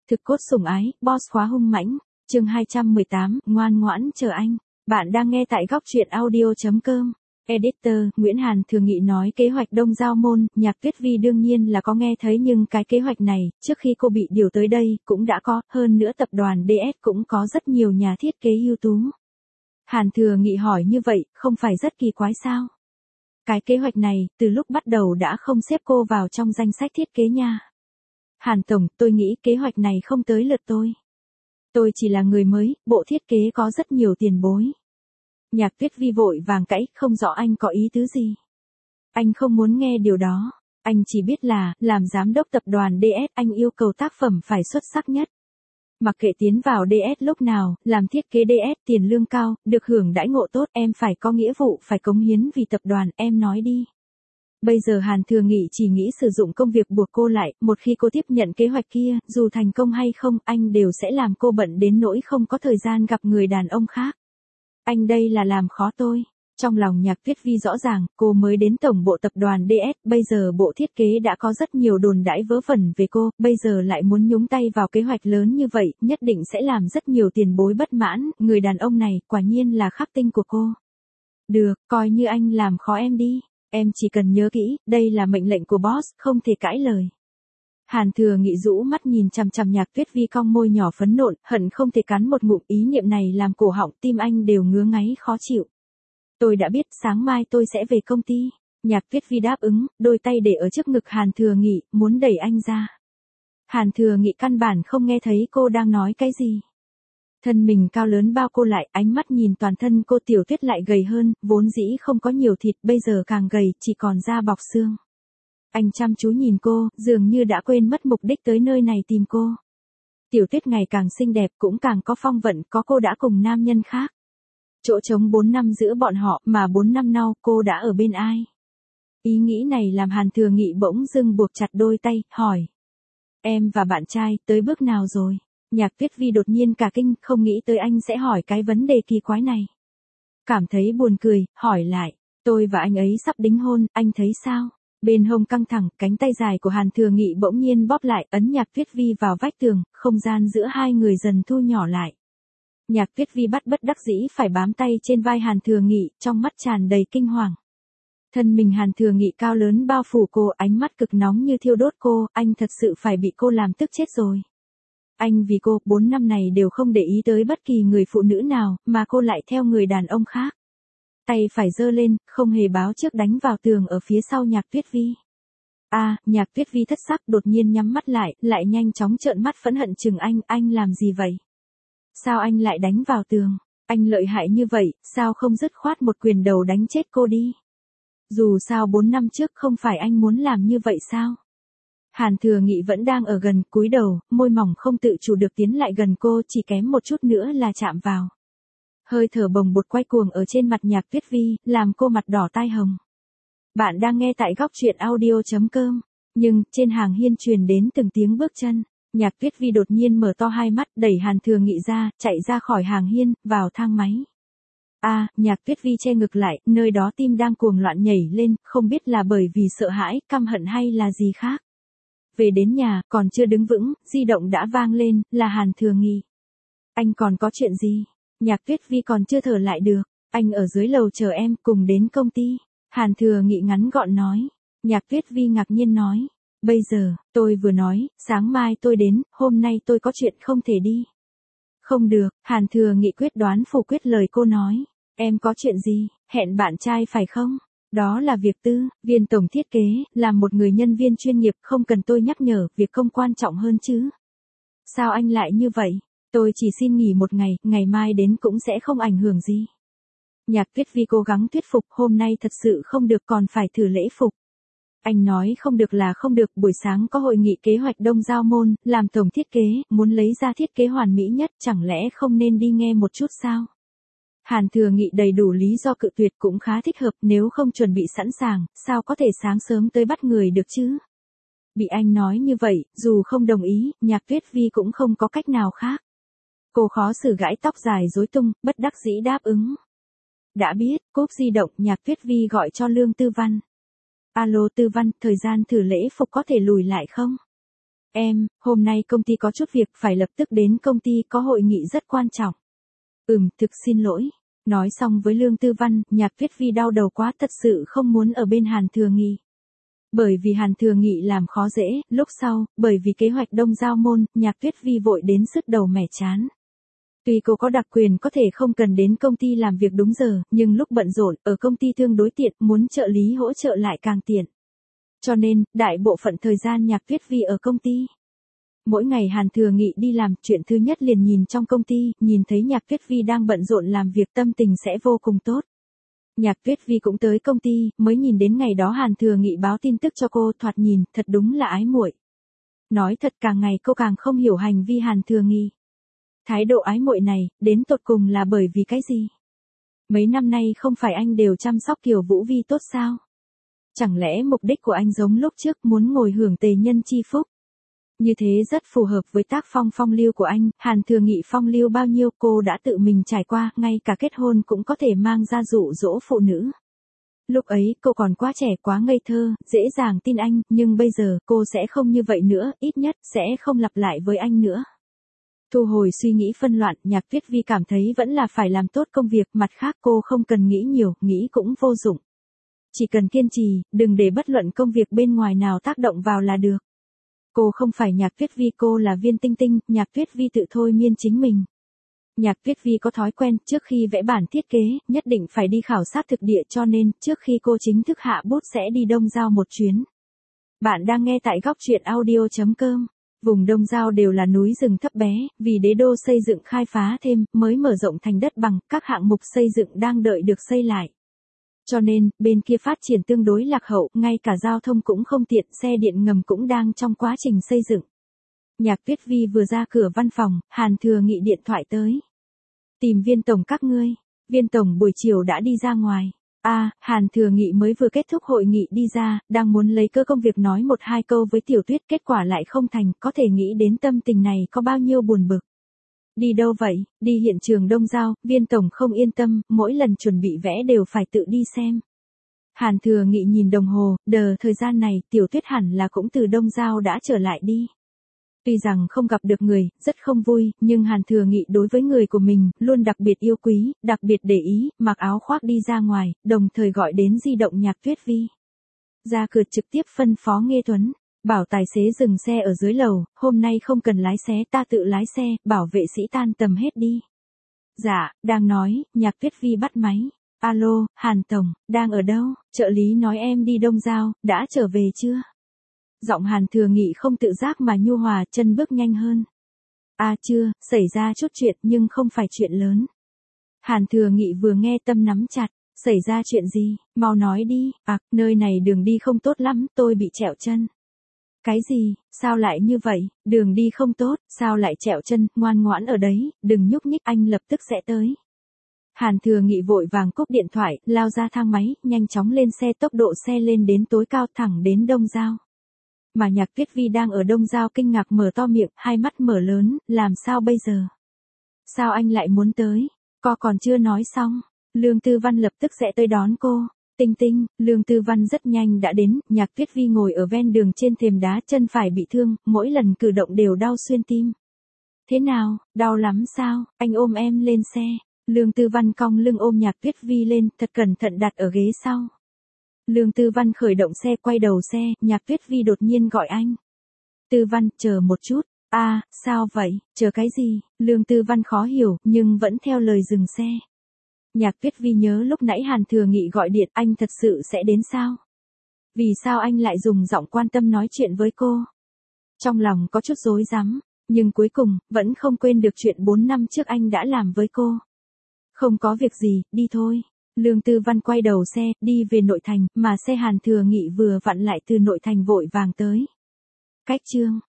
Thực cốt sủng ái, boss khóa hung mãnh. Chương 218, ngoan ngoãn chờ anh. Bạn đang nghe tại góc truyện audio.com. Editor, Nguyễn Hàn Thường Nghị nói kế hoạch Đông Giao Môn, Nhạc Tuyết Vi đương nhiên là có nghe thấy nhưng cái kế hoạch này, trước khi cô bị điều tới đây, cũng đã có, hơn nữa tập đoàn DS cũng có rất nhiều nhà thiết kế ưu tú. Hàn Thừa Nghị hỏi như vậy, không phải rất kỳ quái sao? Cái kế hoạch này, từ lúc bắt đầu đã không xếp cô vào trong danh sách thiết kế nha. Hàn Tổng, tôi nghĩ kế hoạch này không tới lượt tôi. Tôi chỉ là người mới, bộ thiết kế có rất nhiều tiền bối. Nhạc Tuyết Vi vội vàng cãi, không rõ anh có ý tứ gì. Anh không muốn nghe điều đó. Anh chỉ biết là, làm giám đốc tập đoàn DS, anh yêu cầu tác phẩm phải xuất sắc nhất. Mặc kệ tiến vào DS lúc nào, làm thiết kế DS, tiền lương cao, được hưởng đãi ngộ tốt, em phải có nghĩa vụ, phải cống hiến vì tập đoàn, em nói đi. Bây giờ Hàn Thừa Nghị chỉ nghĩ sử dụng công việc buộc cô lại, một khi cô tiếp nhận kế hoạch kia, dù thành công hay không, anh đều sẽ làm cô bận đến nỗi không có thời gian gặp người đàn ông khác. Anh đây là làm khó tôi. Trong lòng Nhạc Tuyết Vi rõ ràng, cô mới đến tổng bộ tập đoàn DS, bây giờ bộ thiết kế đã có rất nhiều đồn đãi vớ vẩn về cô, bây giờ lại muốn nhúng tay vào kế hoạch lớn như vậy, nhất định sẽ làm rất nhiều tiền bối bất mãn, người đàn ông này, quả nhiên là khắc tinh của cô. Được, coi như anh làm khó em đi. Em chỉ cần nhớ kỹ, đây là mệnh lệnh của boss, không thể cãi lời. Hàn Thừa Nghị rũ mắt nhìn chằm chằm Nhạc Tuyết Vi cong môi nhỏ phấn nộn, hận không thể cắn một ngụm, ý niệm này làm cổ họng tim anh đều ngứa ngáy khó chịu. Tôi đã biết, sáng mai tôi sẽ về công ty. Nhạc Tuyết Vi đáp ứng, đôi tay để ở trước ngực Hàn Thừa Nghị, muốn đẩy anh ra. Hàn Thừa Nghị căn bản không nghe thấy cô đang nói cái gì. Thân mình cao lớn bao cô lại, ánh mắt nhìn toàn thân cô Tiểu Tuyết lại gầy hơn, vốn dĩ không có nhiều thịt, bây giờ càng gầy, chỉ còn da bọc xương. Anh chăm chú nhìn cô, dường như đã quên mất mục đích tới nơi này tìm cô. Tiểu Tuyết ngày càng xinh đẹp, cũng càng có phong vận, có cô đã cùng nam nhân khác. Chỗ trống 4 năm giữa bọn họ, mà 4 năm sau, cô đã ở bên ai? Ý nghĩ này làm Hàn Thừa Nghị bỗng dưng buộc chặt đôi tay, hỏi. Em và bạn trai, tới bước nào rồi? Nhạc Tuyết Vi đột nhiên cả kinh, không nghĩ tới anh sẽ hỏi cái vấn đề kỳ quái này. Cảm thấy buồn cười, hỏi lại, tôi và anh ấy sắp đính hôn, anh thấy sao? Bên hông căng thẳng, cánh tay dài của Hàn Thừa Nghị bỗng nhiên bóp lại, ấn Nhạc Tuyết Vi vào vách tường, không gian giữa hai người dần thu nhỏ lại. Nhạc Tuyết Vi bất đắc dĩ phải bám tay trên vai Hàn Thừa Nghị, trong mắt tràn đầy kinh hoàng. Thân mình Hàn Thừa Nghị cao lớn bao phủ cô, ánh mắt cực nóng như thiêu đốt cô, anh thật sự phải bị cô làm tức chết rồi. Anh vì cô, 4 năm này đều không để ý tới bất kỳ người phụ nữ nào, mà cô lại theo người đàn ông khác. Tay phải giơ lên, không hề báo trước đánh vào tường ở phía sau Nhạc Tuyết Vi. Nhạc Tuyết Vi thất sắc đột nhiên nhắm mắt lại nhanh chóng trợn mắt phẫn hận chừng anh làm gì vậy? Sao anh lại đánh vào tường? Anh lợi hại như vậy, sao không dứt khoát một quyền đầu đánh chết cô đi? Dù sao 4 năm trước không phải anh muốn làm như vậy sao? Hàn Thừa Nghị vẫn đang ở gần, cúi đầu, môi mỏng không tự chủ được tiến lại gần cô, chỉ kém một chút nữa là chạm vào. Hơi thở bồng bột quay cuồng ở trên mặt Nhạc Tuyết Vi, làm cô mặt đỏ tai hồng. Bạn đang nghe tại góc truyện audio.com. Nhưng, trên hàng hiên truyền đến từng tiếng bước chân. Nhạc Tuyết Vi đột nhiên mở to hai mắt, đẩy Hàn Thừa Nghị ra, chạy ra khỏi hàng hiên, vào thang máy. Nhạc Tuyết Vi che ngực lại, nơi đó tim đang cuồng loạn nhảy lên, không biết là bởi vì sợ hãi, căm hận hay là gì khác. Về đến nhà, còn chưa đứng vững, di động đã vang lên, là Hàn Thừa Nghị. Anh còn có chuyện gì? Nhạc Tuyết Vi còn chưa thở lại được. Anh ở dưới lầu chờ em, cùng đến công ty. Hàn Thừa Nghị ngắn gọn nói. Nhạc Tuyết Vi ngạc nhiên nói. Bây giờ, tôi vừa nói, sáng mai tôi đến, hôm nay tôi có chuyện không thể đi. Không được, Hàn Thừa Nghị quyết đoán phủ quyết lời cô nói. Em có chuyện gì, hẹn bạn trai phải không? Đó là việc tư, viên tổng thiết kế, là một người nhân viên chuyên nghiệp, không cần tôi nhắc nhở, việc công quan trọng hơn chứ. Sao anh lại như vậy? Tôi chỉ xin nghỉ một ngày, ngày mai đến cũng sẽ không ảnh hưởng gì. Nhạc Tuyết Vi cố gắng thuyết phục, hôm nay thật sự không được còn phải thử lễ phục. Anh nói không được là không được, buổi sáng có hội nghị kế hoạch Đông Giao Môn, làm tổng thiết kế, muốn lấy ra thiết kế hoàn mỹ nhất, chẳng lẽ không nên đi nghe một chút sao? Hàn Thừa Nghị đầy đủ lý do cự tuyệt cũng khá thích hợp, nếu không chuẩn bị sẵn sàng, sao có thể sáng sớm tới bắt người được chứ? Bị anh nói như vậy, dù không đồng ý, Nhạc Tuyết Vi cũng không có cách nào khác. Cô khó xử gãi tóc dài rối tung, bất đắc dĩ đáp ứng. Đã biết, cúp di động, Nhạc Tuyết Vi gọi cho Lương Tư Văn. Alo Tư Văn, thời gian thử lễ phục có thể lùi lại không? Em, hôm nay công ty có chút việc phải lập tức đến công ty có hội nghị rất quan trọng. Thực xin lỗi. Nói xong với Lương Tư Văn, Nhạc Tuyết Vi đau đầu quá thật sự không muốn ở bên Hàn Thừa Nghị. Bởi vì Hàn Thừa Nghị làm khó dễ, lúc sau, bởi vì kế hoạch đông giao môn, Nhạc Tuyết Vi vội đến sứt đầu mẻ chán. Tuy cô có đặc quyền có thể không cần đến công ty làm việc đúng giờ, nhưng lúc bận rộn, ở công ty tương đối tiện, muốn trợ lý hỗ trợ lại càng tiện. Cho nên, đại bộ phận thời gian Nhạc Tuyết Vi ở công ty. Mỗi ngày Hàn Thừa Nghị đi làm, chuyện thứ nhất liền nhìn trong công ty, nhìn thấy Nhạc Tuyết Vi đang bận rộn làm việc tâm tình sẽ vô cùng tốt. Nhạc Tuyết Vi cũng tới công ty, mới nhìn đến ngày đó Hàn Thừa Nghị báo tin tức cho cô, thoạt nhìn, thật đúng là ái muội. Nói thật càng ngày cô càng không hiểu hành vi Hàn Thừa Nghị. Thái độ ái muội này, đến tột cùng là bởi vì cái gì? Mấy năm nay không phải anh đều chăm sóc Kiều Vũ Vi tốt sao? Chẳng lẽ mục đích của anh giống lúc trước muốn ngồi hưởng tề nhân chi phúc? Như thế rất phù hợp với tác phong phong lưu của anh, Hàn Thừa Nghị phong lưu bao nhiêu cô đã tự mình trải qua, ngay cả kết hôn cũng có thể mang ra dụ dỗ phụ nữ. Lúc ấy cô còn quá trẻ quá ngây thơ, dễ dàng tin anh, nhưng bây giờ cô sẽ không như vậy nữa, ít nhất sẽ không lặp lại với anh nữa. Thu hồi suy nghĩ phân loạn, Nhạc Tuyết Vi cảm thấy vẫn là phải làm tốt công việc, mặt khác cô không cần nghĩ nhiều, nghĩ cũng vô dụng. Chỉ cần kiên trì, đừng để bất luận công việc bên ngoài nào tác động vào là được. Cô không phải Nhạc Tuyết Vi, cô là Viên Tinh Tinh, Nhạc Tuyết Vi tự thôi miên chính mình. Nhạc Tuyết Vi có thói quen, trước khi vẽ bản thiết kế, nhất định phải đi khảo sát thực địa cho nên, trước khi cô chính thức hạ bút sẽ đi Đông Giao một chuyến. Bạn đang nghe tại góc truyện audio.com. Vùng Đông Giao đều là núi rừng thấp bé, vì đế đô xây dựng khai phá thêm, mới mở rộng thành đất bằng, các hạng mục xây dựng đang đợi được xây lại. Cho nên, bên kia phát triển tương đối lạc hậu, ngay cả giao thông cũng không tiện, xe điện ngầm cũng đang trong quá trình xây dựng. Nhạc Tuyết Vi vừa ra cửa văn phòng, Hàn Thừa Nghị điện thoại tới. Tìm Viên tổng các ngươi. Viên tổng buổi chiều đã đi ra ngoài. Hàn Thừa Nghị mới vừa kết thúc hội nghị đi ra, đang muốn lấy cơ công việc nói một hai câu với Tiểu Tuyết, kết quả lại không thành, có thể nghĩ đến tâm tình này có bao nhiêu buồn bực. Đi đâu vậy? Đi hiện trường Đông Giao, Viên tổng không yên tâm, mỗi lần chuẩn bị vẽ đều phải tự đi xem. Hàn Thừa Nghị nhìn đồng hồ, thời gian này, Tiểu Tuyết hẳn là cũng từ Đông Giao đã trở lại đi. Tuy rằng không gặp được người, rất không vui, nhưng Hàn Thừa Nghị đối với người của mình, luôn đặc biệt yêu quý, đặc biệt để ý, mặc áo khoác đi ra ngoài, đồng thời gọi đến di động Nhạc Tuyết Vi. Ra cửa trực tiếp phân phó Nghê Tuấn, bảo tài xế dừng xe ở dưới lầu, hôm nay không cần lái xe, ta tự lái xe, bảo vệ sĩ tan tầm hết đi. Dạ, đang nói, Nhạc Tuyết Vi bắt máy. Alo, Hàn tổng, đang ở đâu? Trợ lý nói em đi Đông Giao, đã trở về chưa? Giọng Hàn Thừa Nghị không tự giác mà nhu hòa, chân bước nhanh hơn. Chưa, xảy ra chút chuyện nhưng không phải chuyện lớn. Hàn Thừa Nghị vừa nghe tâm nắm chặt, xảy ra chuyện gì, mau nói đi, nơi này đường đi không tốt lắm, tôi bị trẹo chân. Cái gì, sao lại như vậy, đường đi không tốt, sao lại trẹo chân, ngoan ngoãn ở đấy, đừng nhúc nhích, anh lập tức sẽ tới. Hàn Thừa Nghị vội vàng cúp điện thoại, lao ra thang máy, nhanh chóng lên xe, tốc độ xe lên đến tối cao thẳng đến Đông Giao. Mà Nhạc Tuyết Vi đang ở Đông Giao kinh ngạc mở to miệng, hai mắt mở lớn, làm sao bây giờ? Sao anh lại muốn tới? Cô còn chưa nói xong, Lương Tư Văn lập tức sẽ tới đón cô. Tinh Tinh, Lương Tư Văn rất nhanh đã đến, Nhạc Tuyết Vi ngồi ở ven đường trên thềm đá, chân phải bị thương, mỗi lần cử động đều đau xuyên tim. Thế nào, đau lắm sao? Anh ôm em lên xe. Lương Tư Văn cong lưng ôm Nhạc Tuyết Vi lên, thật cẩn thận đặt ở ghế sau. Lương Tư Văn khởi động xe, quay đầu xe, Nhạc Tuyết Vi đột nhiên gọi anh. Tư Văn, chờ một chút. Sao vậy, chờ cái gì? Lương Tư Văn khó hiểu, nhưng vẫn theo lời dừng xe. Nhạc Tuyết Vi nhớ lúc nãy Hàn Thừa Nghị gọi điện, anh thật sự sẽ đến sao? Vì sao anh lại dùng giọng quan tâm nói chuyện với cô? Trong lòng có chút rối rắm, nhưng cuối cùng, vẫn không quên được chuyện 4 năm trước anh đã làm với cô. Không có việc gì, đi thôi. Lương Tư Văn quay đầu xe, đi về nội thành, mà xe Hàn Thừa Nghị vừa vặn lại từ nội thành vội vàng tới. Cách chương